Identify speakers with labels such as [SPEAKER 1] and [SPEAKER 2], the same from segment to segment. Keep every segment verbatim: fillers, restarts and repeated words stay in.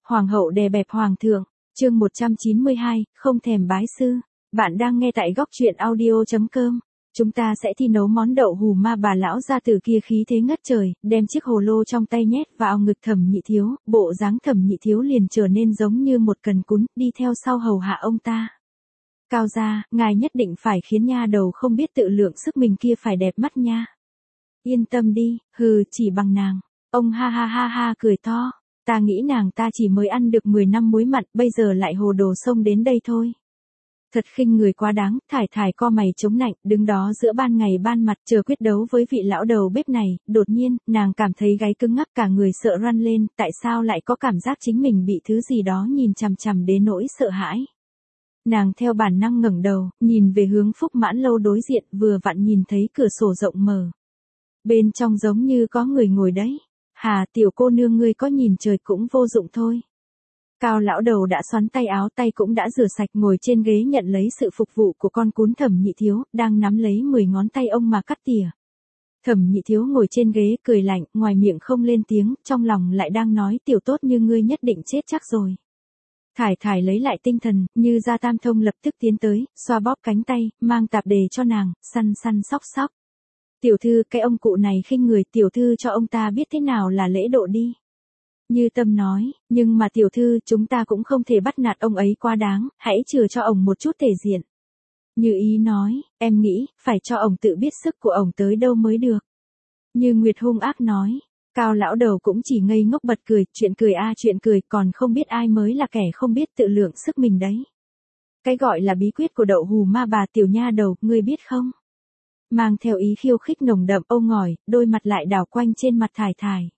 [SPEAKER 1] Hoàng hậu đè bẹp hoàng thượng, chương một trăm chín mươi hai, không thèm bái sư. Bạn đang nghe tại góc truyện audio chấm com. Chúng ta sẽ thi nấu món đậu hù ma bà lão gia tử kia khí thế ngất trời, đem chiếc hồ lô trong tay nhét vào ngực Thẩm Nhị Thiếu, bộ dáng Thẩm Nhị Thiếu liền trở nên giống như một cần cún, đi theo sau hầu hạ ông ta. Cao gia, ngài nhất định phải khiến nha đầu không biết tự lượng sức mình kia phải đẹp mắt nha. Yên tâm đi, hừ, chỉ bằng nàng. Ông ha ha ha ha cười to. Ta nghĩ nàng ta chỉ mới ăn được mười năm muối mặn, bây giờ lại hồ đồ xông đến đây thôi. Thật khinh người quá đáng, Thải Thải co mày chống nạnh, đứng đó giữa ban ngày ban mặt chờ quyết đấu với vị lão đầu bếp này, đột nhiên, nàng cảm thấy gáy cứng ngắc cả người sợ run lên, tại sao lại có cảm giác chính mình bị thứ gì đó nhìn chằm chằm đến nỗi sợ hãi. Nàng theo bản năng ngẩng đầu, nhìn về hướng Phúc Mãn Lâu đối diện, vừa vặn nhìn thấy cửa sổ rộng mở. Bên trong giống như có người ngồi đấy. Hà, tiểu cô nương ngươi có nhìn trời cũng vô dụng thôi. Cao lão đầu đã xoắn tay áo, tay cũng đã rửa sạch, ngồi trên ghế nhận lấy sự phục vụ của con cún Thẩm Nhị Thiếu, đang nắm lấy mười ngón tay ông mà cắt tỉa. Thẩm Nhị Thiếu ngồi trên ghế cười lạnh, ngoài miệng không lên tiếng, trong lòng lại đang nói tiểu tốt như ngươi nhất định chết chắc rồi. Thải Thải lấy lại tinh thần, như ra tam thông lập tức tiến tới, xoa bóp cánh tay, mang tạp đề cho nàng, săn săn sóc sóc. Tiểu thư, cái ông cụ này khinh người, tiểu thư cho ông ta biết thế nào là lễ độ đi. Như Tâm nói, nhưng mà tiểu thư, chúng ta cũng không thể bắt nạt ông ấy quá đáng, hãy chừa cho ổng một chút thể diện. Như Ý nói, em nghĩ, phải cho ổng tự biết sức của ổng tới đâu mới được. Như Nguyệt hung ác nói, Cao lão đầu cũng chỉ ngây ngốc bật cười, chuyện cười a à, chuyện cười, còn không biết ai mới là kẻ không biết tự lượng sức mình đấy. Cái gọi là bí quyết của đậu hù ma bà tiểu nha đầu, ngươi biết không? Mang theo ý khiêu khích nồng đậm, âu ngỏi, đôi mặt lại đảo quanh trên mặt Thải Thải.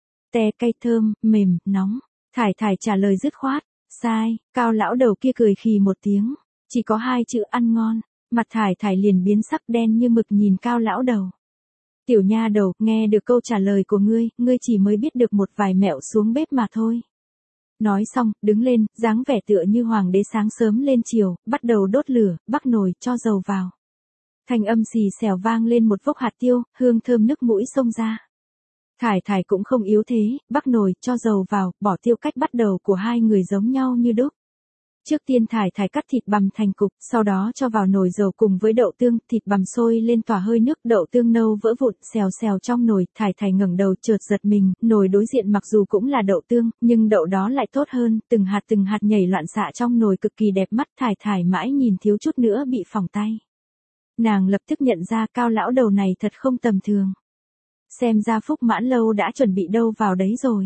[SPEAKER 1] Tè cay thơm, mềm, nóng. Thải Thải trả lời dứt khoát, sai. Cao lão đầu kia cười khì một tiếng, chỉ có hai chữ ăn ngon. Mặt Thải Thải liền biến sắc đen như mực nhìn Cao lão đầu. Tiểu nha đầu, nghe được câu trả lời của ngươi, ngươi chỉ mới biết được một vài mẹo xuống bếp mà thôi. Nói xong, đứng lên, dáng vẻ tựa như hoàng đế sáng sớm lên chiều, bắt đầu đốt lửa, bắc nồi, cho dầu vào. Thanh âm xì xèo vang lên một vốc hạt tiêu, hương thơm nước mũi xông ra. Thải Thải cũng không yếu thế, bắc nồi, cho dầu vào, bỏ tiêu, cách bắt đầu của hai người giống nhau như đúc. Trước tiên Thải Thải cắt thịt bằm thành cục, sau đó cho vào nồi dầu cùng với đậu tương, thịt bằm sôi lên tỏa hơi nước, đậu tương nâu vỡ vụn, xèo xèo trong nồi, Thải Thải ngẩng đầu chợt giật mình, nồi đối diện mặc dù cũng là đậu tương, nhưng đậu đó lại tốt hơn, từng hạt từng hạt nhảy loạn xạ trong nồi cực kỳ đẹp mắt, Thải Thải mãi nhìn thiếu chút nữa bị phỏng tay. Nàng lập tức nhận ra Cao lão đầu này thật không tầm thường. Xem ra Phúc Mãn Lâu đã chuẩn bị đâu vào đấy rồi.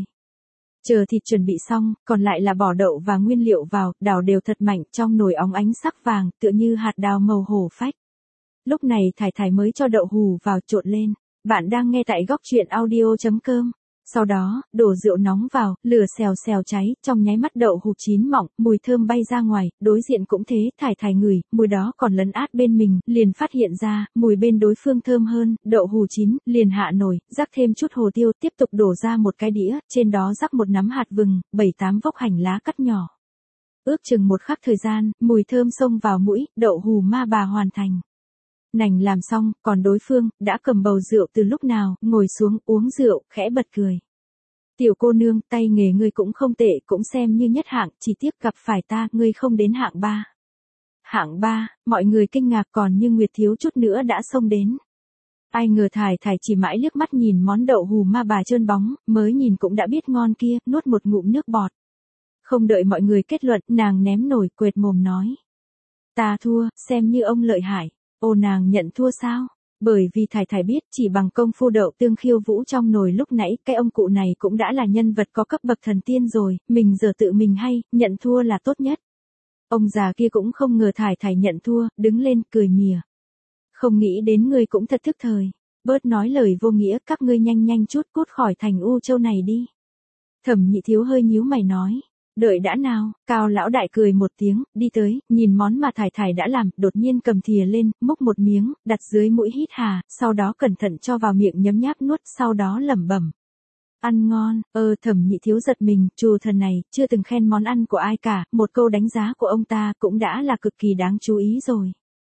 [SPEAKER 1] Chờ thịt chuẩn bị xong, còn lại là bỏ đậu và nguyên liệu vào, đảo đều thật mạnh, trong nồi óng ánh sắc vàng, tựa như hạt đào màu hổ phách. Lúc này Thải Thải mới cho đậu hù vào trộn lên. Bạn đang nghe tại góc truyện audio chấm com. Sau đó, đổ rượu nóng vào, lửa xèo xèo cháy, trong nháy mắt đậu hù chín mọng, mùi thơm bay ra ngoài, đối diện cũng thế, Thải Thải ngửi, mùi đó còn lấn át bên mình, liền phát hiện ra, mùi bên đối phương thơm hơn, đậu hù chín, liền hạ nồi, rắc thêm chút hồ tiêu, tiếp tục đổ ra một cái đĩa, trên đó rắc một nắm hạt vừng, bảy tám vốc hành lá cắt nhỏ. Ước chừng một khắc thời gian, mùi thơm xông vào mũi, đậu hù ma bà hoàn thành. Nành làm xong, còn đối phương, đã cầm bầu rượu từ lúc nào, ngồi xuống, uống rượu, khẽ bật cười. Tiểu cô nương, tay nghề ngươi cũng không tệ, cũng xem như nhất hạng, chỉ tiếc gặp phải ta, ngươi không đến hạng ba. Hạng ba, mọi người kinh ngạc, còn như Nguyệt thiếu chút nữa đã xông đến. Ai ngờ Thải Thải chỉ mãi liếc mắt nhìn món đậu hù ma bà trơn bóng, mới nhìn cũng đã biết ngon kia, nuốt một ngụm nước bọt. Không đợi mọi người kết luận, nàng ném nổi, quệt mồm nói. Ta thua, xem như ông lợi hại. Ô, nàng nhận thua sao? Bởi vì Thải Thải biết chỉ bằng công phu đậu tương khiêu vũ trong nồi lúc nãy, cái ông cụ này cũng đã là nhân vật có cấp bậc thần tiên rồi, mình giờ tự mình hay, nhận thua là tốt nhất. Ông già kia cũng không ngờ Thải Thải nhận thua, đứng lên, cười mỉa. Không nghĩ đến ngươi cũng thật thức thời, bớt nói lời vô nghĩa, các ngươi nhanh nhanh chút cút khỏi thành U Châu này đi. Thẩm Nhị Thiếu hơi nhíu mày nói. Đợi đã nào, Cao lão đại cười một tiếng, đi tới, nhìn món mà Thải Thải đã làm, đột nhiên cầm thìa lên, múc một miếng, đặt dưới mũi hít hà, sau đó cẩn thận cho vào miệng nhấm nháp nuốt, sau đó lẩm bẩm. Ăn ngon, ơ Thẩm Nhị Thiếu giật mình, trù thần này, chưa từng khen món ăn của ai cả, một câu đánh giá của ông ta cũng đã là cực kỳ đáng chú ý rồi.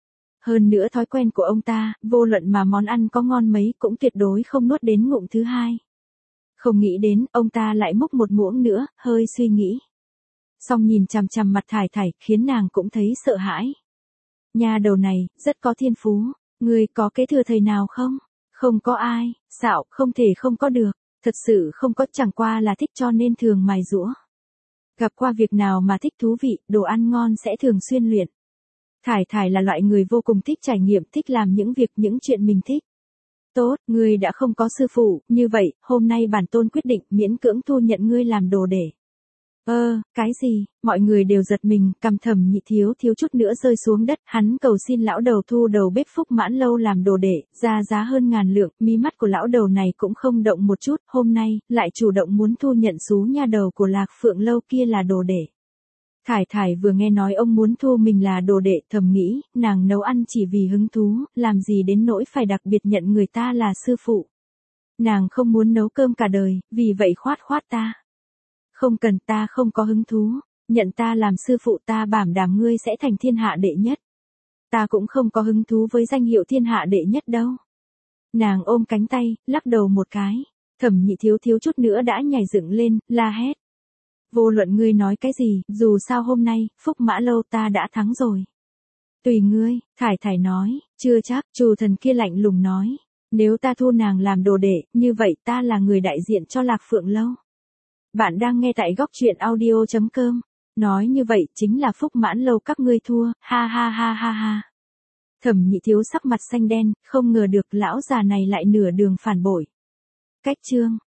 [SPEAKER 1] Hơn nữa thói quen của ông ta, vô luận mà món ăn có ngon mấy cũng tuyệt đối không nuốt đến ngụm thứ hai. Không nghĩ đến, ông ta lại múc một muỗng nữa, hơi suy nghĩ. Xong nhìn chằm chằm mặt Thải Thải, khiến nàng cũng thấy sợ hãi. Nha đầu này, rất có thiên phú, ngươi có kế thừa thầy nào không? Không có ai, xạo, không thể không có được, thật sự không có, chẳng qua là thích cho nên thường mài giũa. Gặp qua việc nào mà thích thú vị, đồ ăn ngon sẽ thường xuyên luyện. Thải Thải là loại người vô cùng thích trải nghiệm, thích làm những việc, những chuyện mình thích. Tốt, ngươi đã không có sư phụ, như vậy, hôm nay bản tôn quyết định miễn cưỡng thu nhận ngươi làm đồ để. Ơ, cái gì, mọi người đều giật mình, cằm Thẩm Nhị thiếu thiếu chút nữa rơi xuống đất, hắn cầu xin lão đầu thu đầu bếp Phúc Mãn Lâu làm đồ để, ra giá hơn ngàn lượng, mí mắt của lão đầu này cũng không động một chút, hôm nay, lại chủ động muốn thu nhận xú nha đầu của Lạc Phượng Lâu kia là đồ để. Thải Thải vừa nghe nói ông muốn thu mình là đồ đệ, thầm nghĩ, nàng nấu ăn chỉ vì hứng thú, làm gì đến nỗi phải đặc biệt nhận người ta là sư phụ. Nàng không muốn nấu cơm cả đời, vì vậy khoát khoát ta. Không cần, ta không có hứng thú, nhận ta làm sư phụ, ta bảo đảm ngươi sẽ thành thiên hạ đệ nhất. Ta cũng không có hứng thú với danh hiệu thiên hạ đệ nhất đâu. Nàng ôm cánh tay, lắc đầu một cái, Thẩm Nhị thiếu thiếu chút nữa đã nhảy dựng lên, la hét. Vô luận ngươi nói cái gì, dù sao hôm nay, Phúc Mã Lâu ta đã thắng rồi. Tùy ngươi, Thải Thải nói, chưa chắc, Trù thần kia lạnh lùng nói. Nếu ta thu nàng làm đồ đệ, như vậy ta là người đại diện cho Lạc Phượng Lâu. Bạn đang nghe tại góc truyện audio chấm com. Nói như vậy chính là Phúc Mãn Lâu các ngươi thua, ha ha ha ha ha. Thẩm Nhị thiếu sắc mặt xanh đen, không ngờ được lão già này lại nửa đường phản bội. Cách chương.